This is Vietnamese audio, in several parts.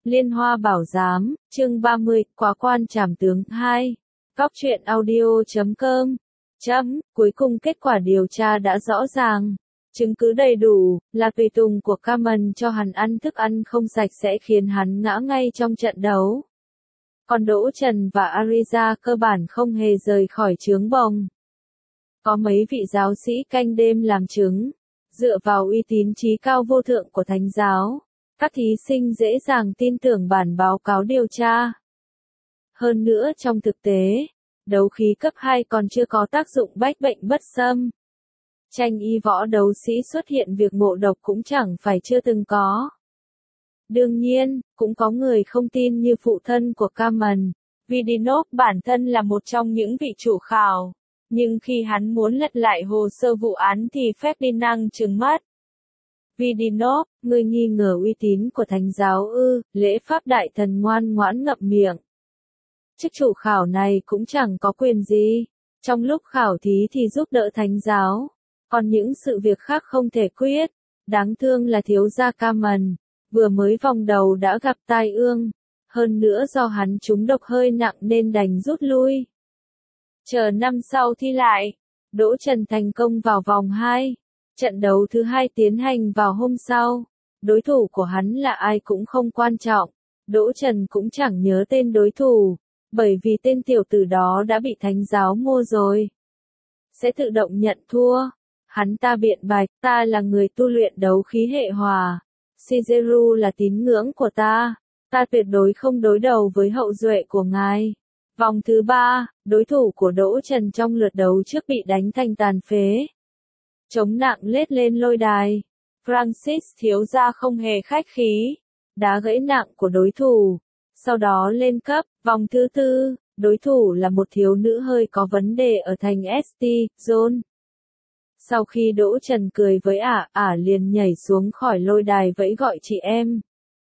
Liên Hoa Bảo Giám, chương 30, Quá quan trảm tướng 2. Góc truyện audio.com. Cuối cùng kết quả điều tra đã rõ ràng. Chứng cứ đầy đủ, là tùy tùng của Carmen cho hắn ăn thức ăn không sạch sẽ khiến hắn ngã ngay trong trận đấu. Còn Đỗ Trần và Ariza cơ bản không hề rời khỏi chướng bồng. Có mấy vị giáo sĩ canh đêm làm chứng. Dựa vào uy tín trí cao vô thượng của Thánh giáo, các thí sinh dễ dàng tin tưởng bản báo cáo điều tra. Hơn nữa trong thực tế, đấu khí cấp 2 còn chưa có tác dụng bách bệnh bất xâm. Tranh y võ đấu sĩ xuất hiện việc ngộ độc cũng chẳng phải chưa từng có. Đương nhiên, cũng có người không tin như phụ thân của Carmen. Vidinov bản thân là một trong những vị chủ khảo. Nhưng khi hắn muốn lật lại hồ sơ vụ án thì Ferdinand trừng mắt. Vidinov, ngươi nghi ngờ uy tín của Thánh giáo ư? Lễ pháp đại thần ngoan ngoãn ngậm miệng. Chức chủ khảo này cũng chẳng có quyền gì. Trong lúc khảo thí thì giúp đỡ Thánh giáo. Còn những sự việc khác không thể quyết. Đáng thương là thiếu gia Carmen. Vừa mới vòng đầu đã gặp tai ương. Hơn nữa do hắn trúng độc hơi nặng nên đành rút lui. Chờ năm sau thi lại, Đỗ Trần thành công vào vòng 2. Trận đấu thứ 2 tiến hành vào hôm sau. Đối thủ của hắn là ai cũng không quan trọng. Đỗ Trần cũng chẳng nhớ tên đối thủ, bởi vì tên tiểu tử đó đã bị Thánh giáo mua rồi. Sẽ tự động nhận thua. Hắn ta biện bạch, ta là người tu luyện đấu khí hệ hòa. Shigeru là tín ngưỡng của ta. Ta tuyệt đối không đối đầu với hậu duệ của ngài. Vòng thứ 3, đối thủ của Đỗ Trần trong lượt đấu trước bị đánh thành tàn phế. Chống nặng lết lên lôi đài. Francis thiếu gia không hề khách khí. Đá gãy nặng của đối thủ. Sau đó lên cấp, vòng thứ 4, đối thủ là một thiếu nữ hơi có vấn đề ở thành ST, Zone. Sau khi Đỗ Trần cười với ả liền nhảy xuống khỏi lôi đài vẫy gọi chị em.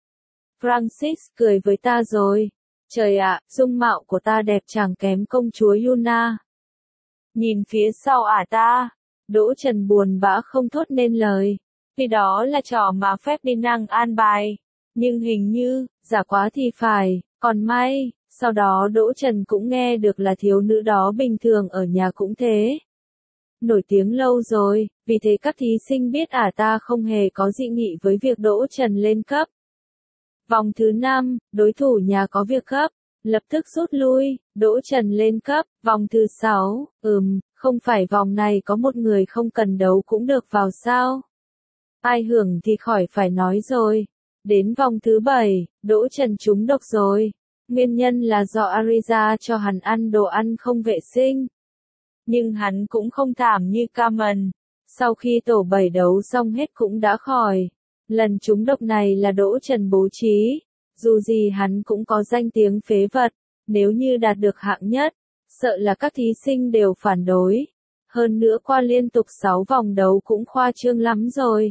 Francis cười với ta rồi. Trời ạ, dung mạo của ta đẹp chẳng kém công chúa Yuna. Nhìn phía sau ta, Đỗ Trần buồn bã không thốt nên lời. Vì đó là trò mà Ferdinand an bài. Nhưng hình như, giả quá thì phải, còn may, sau đó Đỗ Trần cũng nghe được là thiếu nữ đó bình thường ở nhà cũng thế. Nổi tiếng lâu rồi, vì thế các thí sinh biết ta không hề có dị nghị với việc Đỗ Trần lên cấp. Vòng thứ 5, đối thủ nhà có việc gấp, lập tức rút lui, Đỗ Trần lên cấp. Vòng thứ 6, không phải vòng này có một người không cần đấu cũng được vào sao? Ai hưởng thì khỏi phải nói rồi. Đến vòng thứ 7, Đỗ Trần trúng độc rồi. Nguyên nhân là do Ariza cho hắn ăn đồ ăn không vệ sinh. Nhưng hắn cũng không thảm như Carmen. Sau khi tổ 7 đấu xong hết cũng đã khỏi. Lần trúng độc này là Đỗ Trần bố trí. Dù gì hắn cũng có danh tiếng phế vật. Nếu như đạt được hạng nhất, sợ là các thí sinh đều phản đối. Hơn nữa qua liên tục 6 vòng đấu cũng khoa trương lắm rồi.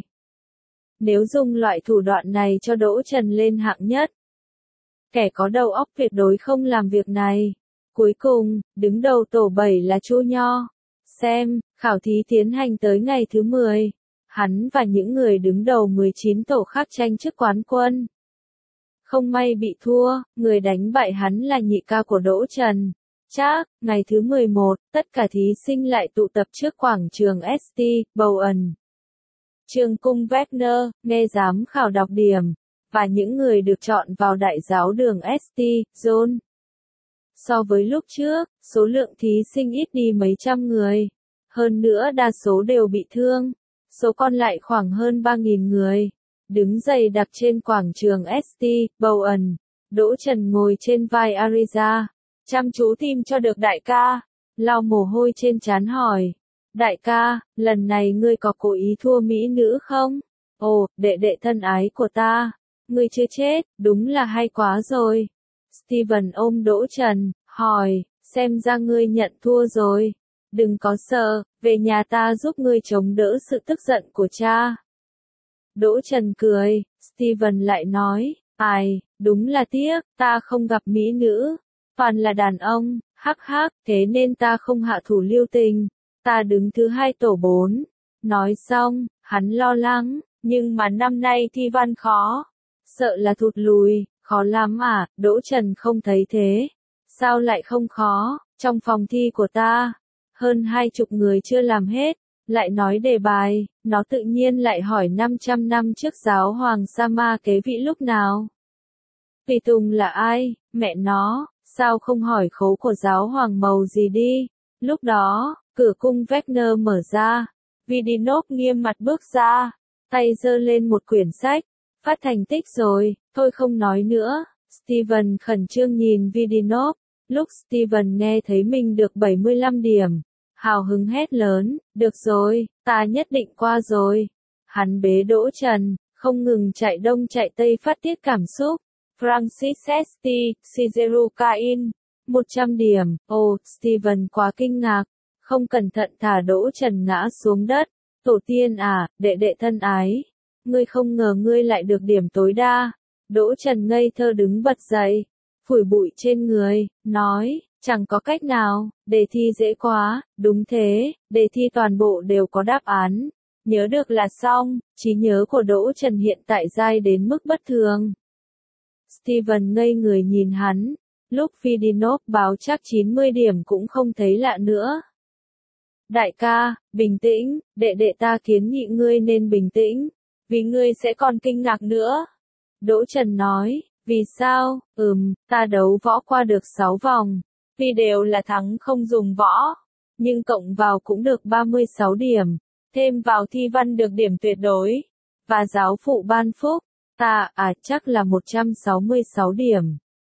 Nếu dùng loại thủ đoạn này cho Đỗ Trần lên hạng nhất, kẻ có đầu óc tuyệt đối không làm việc này. Cuối cùng, đứng đầu tổ 7 là Chu Nho. Xem, khảo thí tiến hành tới ngày thứ 10. Hắn và những người đứng đầu 19 tổ khác tranh chức quán quân. Không may bị thua, người đánh bại hắn là nhị ca của Đỗ Trần. Ngày thứ 11, tất cả thí sinh lại tụ tập trước quảng trường St. Bowen. Trường cung Wagner, nghe giám khảo đọc điểm, và những người được chọn vào đại giáo đường St. John. So với lúc trước, số lượng thí sinh ít đi mấy trăm người. Hơn nữa đa số đều bị thương. Số còn lại khoảng hơn 3.000 người. Đứng dày đặc trên quảng trường St. Bowen. Đỗ Trần ngồi trên vai Ariza. Chăm chú tìm cho được đại ca. Lau mồ hôi trên trán hỏi. Đại ca, lần này ngươi có cố ý thua mỹ nữ không? Ồ, đệ đệ thân ái của ta. Ngươi chưa chết, đúng là hay quá rồi. Steven ôm Đỗ Trần, hỏi, xem ra ngươi nhận thua rồi. Đừng có sợ, về nhà ta giúp ngươi chống đỡ sự tức giận của cha. Đỗ Trần cười, Steven lại nói, đúng là tiếc, ta không gặp mỹ nữ. Toàn là đàn ông, thế nên ta không hạ thủ lưu tình. Ta đứng thứ 2 tổ 4. Nói xong, hắn lo lắng, nhưng mà năm nay thi văn khó. Sợ là thụt lùi, Khó lắm à, Đỗ Trần không thấy thế. Sao lại không khó, trong phòng thi của ta, hơn 20 người chưa làm hết, lại nói đề bài, nó tự nhiên lại hỏi 500 năm trước giáo hoàng Sama kế vị lúc nào. Tùy Tùng là ai, mẹ nó, sao không hỏi khố của giáo hoàng màu gì đi, lúc đó, cửa cung Wagner mở ra, Vidinov nghiêm mặt bước ra, tay giơ lên một quyển sách, phát thành tích rồi, thôi không nói nữa, Steven khẩn trương nhìn Vidinov, lúc Steven nghe thấy mình được 75 điểm, hào hứng hét lớn, được rồi, ta nhất định qua rồi. Hắn bế Đỗ Trần, không ngừng chạy đông chạy tây phát tiết cảm xúc. Francis St. Cizerukain, 100 điểm, Steven quá kinh ngạc, không cẩn thận thả Đỗ Trần ngã xuống đất. Tổ tiên à, đệ đệ thân ái, ngươi không ngờ ngươi lại được điểm tối đa. Đỗ Trần ngây thơ đứng bật dậy, phủi bụi trên người, nói, chẳng có cách nào, đề thi dễ quá, đúng thế, đề thi toàn bộ đều có đáp án, nhớ được là xong, trí nhớ của Đỗ Trần hiện tại dai đến mức bất thường. Steven ngây người nhìn hắn, lúc Vidinov báo chắc 90 điểm cũng không thấy lạ nữa. Đại ca, bình tĩnh, đệ đệ ta kiến nghị ngươi nên bình tĩnh, vì ngươi sẽ còn kinh ngạc nữa. Đỗ Trần nói, vì sao, ta đấu võ qua được 6 vòng, vì đều là thắng không dùng võ, nhưng cộng vào cũng được 36 điểm, thêm vào thi văn được điểm tuyệt đối, và giáo phụ ban phúc, chắc là 166 điểm.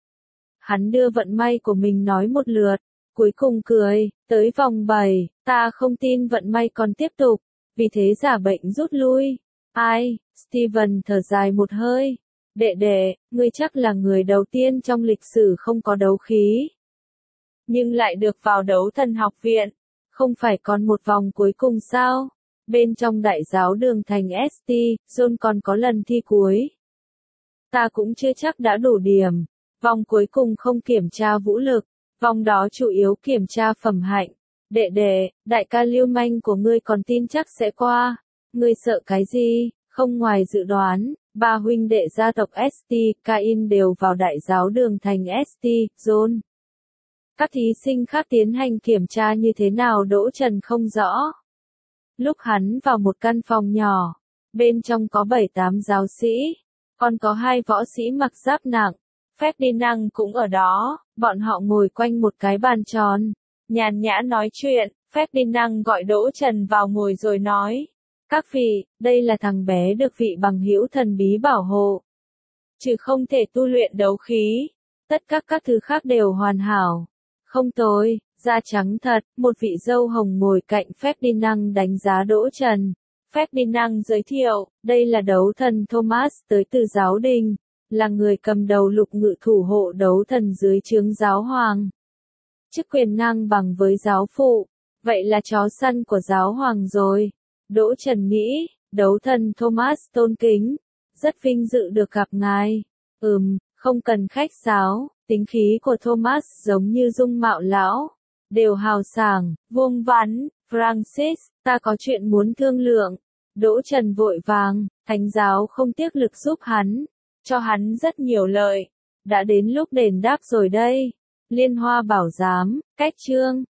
Hắn đưa vận may của mình nói một lượt, cuối cùng cười, tới vòng 7, ta không tin vận may còn tiếp tục, vì thế giả bệnh rút lui. Ai, Steven thở dài một hơi. Đệ đệ, ngươi chắc là người đầu tiên trong lịch sử không có đấu khí. Nhưng lại được vào đấu thần học viện. Không phải còn một vòng cuối cùng sao? Bên trong đại giáo đường thành St. John còn có lần thi cuối. Ta cũng chưa chắc đã đủ điểm. Vòng cuối cùng không kiểm tra vũ lực. Vòng đó chủ yếu kiểm tra phẩm hạnh. Đệ đệ, đại ca lưu manh của ngươi còn tin chắc sẽ qua. Ngươi sợ cái gì? Không ngoài dự đoán, ba huynh đệ gia tộc St. Cain đều vào đại giáo đường thành St. John. Các thí sinh khác tiến hành kiểm tra như thế nào Đỗ Trần không rõ. Lúc hắn vào một căn phòng nhỏ, bên trong có 7-8 giáo sĩ, còn có 2 võ sĩ mặc giáp nặng. Ferdinand cũng ở đó, bọn họ ngồi quanh một cái bàn tròn, nhàn nhã nói chuyện. Ferdinand gọi Đỗ Trần vào ngồi rồi nói, các vị, đây là thằng bé được vị bằng hữu thần bí bảo hộ. Chứ không thể tu luyện đấu khí, tất cả các thứ khác đều hoàn hảo. Không tồi, da trắng thật, một vị dâu hồng ngồi cạnh Ferdinand đánh giá Đỗ Trần. Ferdinand giới thiệu, đây là đấu thần Thomas tới từ giáo đình, là người cầm đầu lục ngự thủ hộ đấu thần dưới trướng giáo hoàng. Chức quyền ngang bằng với giáo phụ, vậy là chó săn của giáo hoàng rồi. Đỗ Trần nghĩ, đấu thần Thomas tôn kính, rất vinh dự được gặp ngài. Không cần khách sáo, tính khí của Thomas giống như dung mạo lão, đều hào sảng, vuông vắn. Francis, ta có chuyện muốn thương lượng. Đỗ Trần vội vàng, thánh giáo không tiếc lực giúp hắn, cho hắn rất nhiều lợi. Đã đến lúc đền đáp rồi đây. Liên Hoa Bảo Giám, cách chương